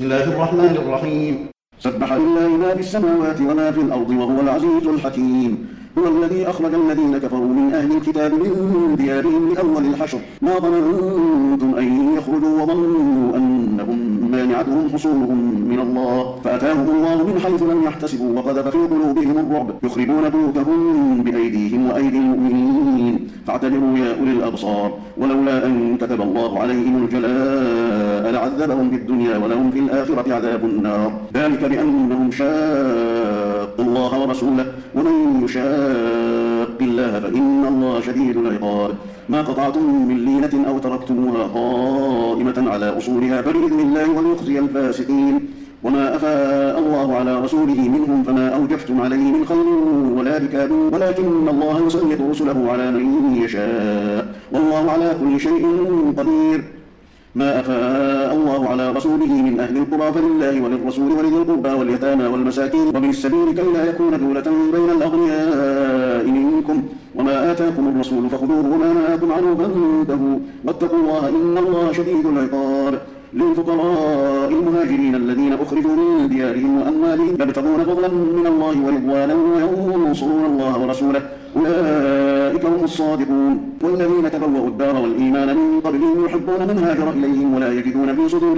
بسم الله الرحمن الرحيم. سبح لله ما في السماوات وما في الأرض وهو العزيز الحكيم. هو الذي أخرج الذين كفروا من أهل الكتاب من ديارهم لأول الحشر ما ظننتم أن يخرجوا وظنوا أنهم مانعتهم حصولهم من الله فأتاهم الله من حيث لم يحتسبوا وقذف في قلوبهم الرعب يخربون بيوتهم بأيديهم وأيدي المؤمنين فاعتبروا يا أولي الأبصار ولولا أن كتب الله عليهم الجلاء لعذبهم في الدنيا ولهم في الآخرة عذاب النار ذلك بأنهم شاقوا الله ورسوله ومن يشاق الله فإن الله شديد العقاب ما قطعتم من لينة أو تركتموها قائمة على أصولها فبإذن الله وليخزي الفاسقين وما أفاء الله على رسوله منهم فما أوجفتم عليه من خير ولا ركاب ولكن الله يسلط رسله على من يشاء والله على كل شيء قدير ما أفاء الله على رسوله من أهل القرى فلله وللرسول ولذي القربى واليتامى والمساكين وابن السبيل كي لا يكون دولة بين الأغنياء منكم وما آتاكم الرسول فخذوه وما نهاكم عنه فانتهوا واتقوا الله إن الله شديد العقاب للفقراء المهاجرين الذين أخرجوا من ديارهم وأموالهم يبتغون فضلا من الله ورضوانا وينصرون الله ورسوله أولئك هم الصادقون والذين تبوأوا الدار والإيمان من قبلهم يحبون من هاجر إليهم ولا يجدون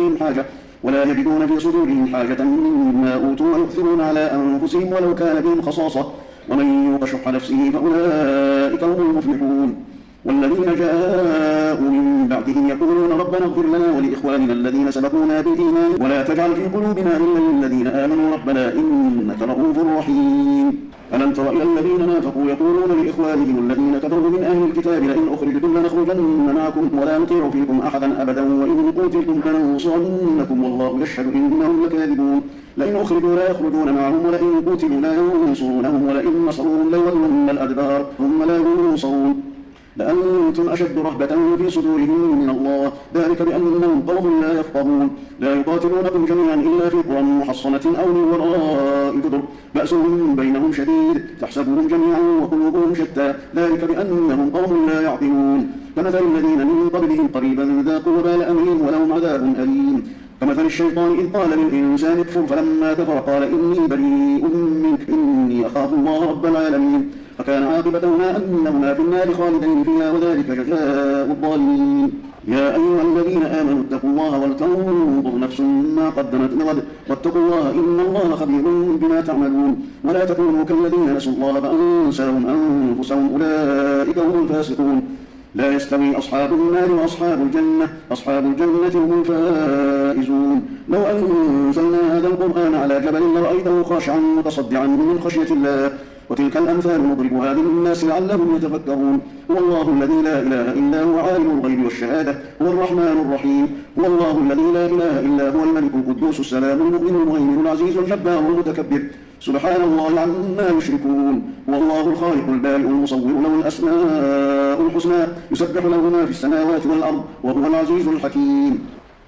في صدورهم حاجة مما أوتوا ويؤثرون على أنفسهم ولو كان بهم خصاصة ومن يوق شح نفسه فأولئك هم المفلحون والذين جاءوا من بعدهم يقولون ربنا اغفر لنا ولإخواننا الذين سبقونا بالإيمان ولا تجعل في قلوبنا غلا للذين آمنوا ربنا إنك رؤوف رحيم ألم تر إلى الذين نافقوا يقولون لإخوانهم الذين كفروا من أهل الكتاب لئن أخرجتم لنخرجن معكم ولا نطيع فيكم أحدا أبدا وإن قتلتم لننصرنكم والله يشهد إنهم لكاذبون لئن أخرجوا لا يخرجون معهم ولئن قتلوا لا ينصرونهم ولئن نصروهم ليولون الأدبار ثم لا ينصرون لأنتم أشد رهبة في صدورهم من الله ذلك بأنهم قوم لا يفقهون لا يقاتلونكم جميعا إلا في قرى محصنة أو من وراء جدر بأسهم بينهم شديد تحسبهم جميعا وقلوبهم شتى ذلك بأنهم قوم لا يعقلون كمثل الذين من قبلهم قريبا ذاقوا وبال أمرهم ولهم عذاب أليم كمثل الشيطان إذ قال للإنسان اكفر فلما كفر قال إني بريء منك إني أخاف الله رب العالمين فكان عاقبتهما أنهما في النار خالدين فيها وذلك جزاء الظالمين يا أيها الذين آمنوا اتقوا الله ولتنظر نفس ما قدمت لغد واتقوا الله إن الله خبير بما تعملون ولا تكونوا كالذين نسوا الله فأنساهم أنفسهم أولئك هم الفاسقون لا يستوي أصحاب النار وأصحاب الجنة هم الفائزون لو أنزلنا هذا القرآن على جبل لرأيته خاشعا متصدعا من خشية الله وتلك الأمثال نضربها للناس لعلهم يتفكرون هو الله الذي لا إله إلا هو عالم الغيب والشهادة هو الرحمن الرحيم هو الله الذي لا إله إلا هو الملك القدوس السلام المؤمن المهيمن العزيز الجبار المتكبر سبحان الله عما يشركون هو الله الخالق البارئ المصور له الأسماء الحسنى يسبح له ما في السماوات والأرض وهو العزيز الحكيم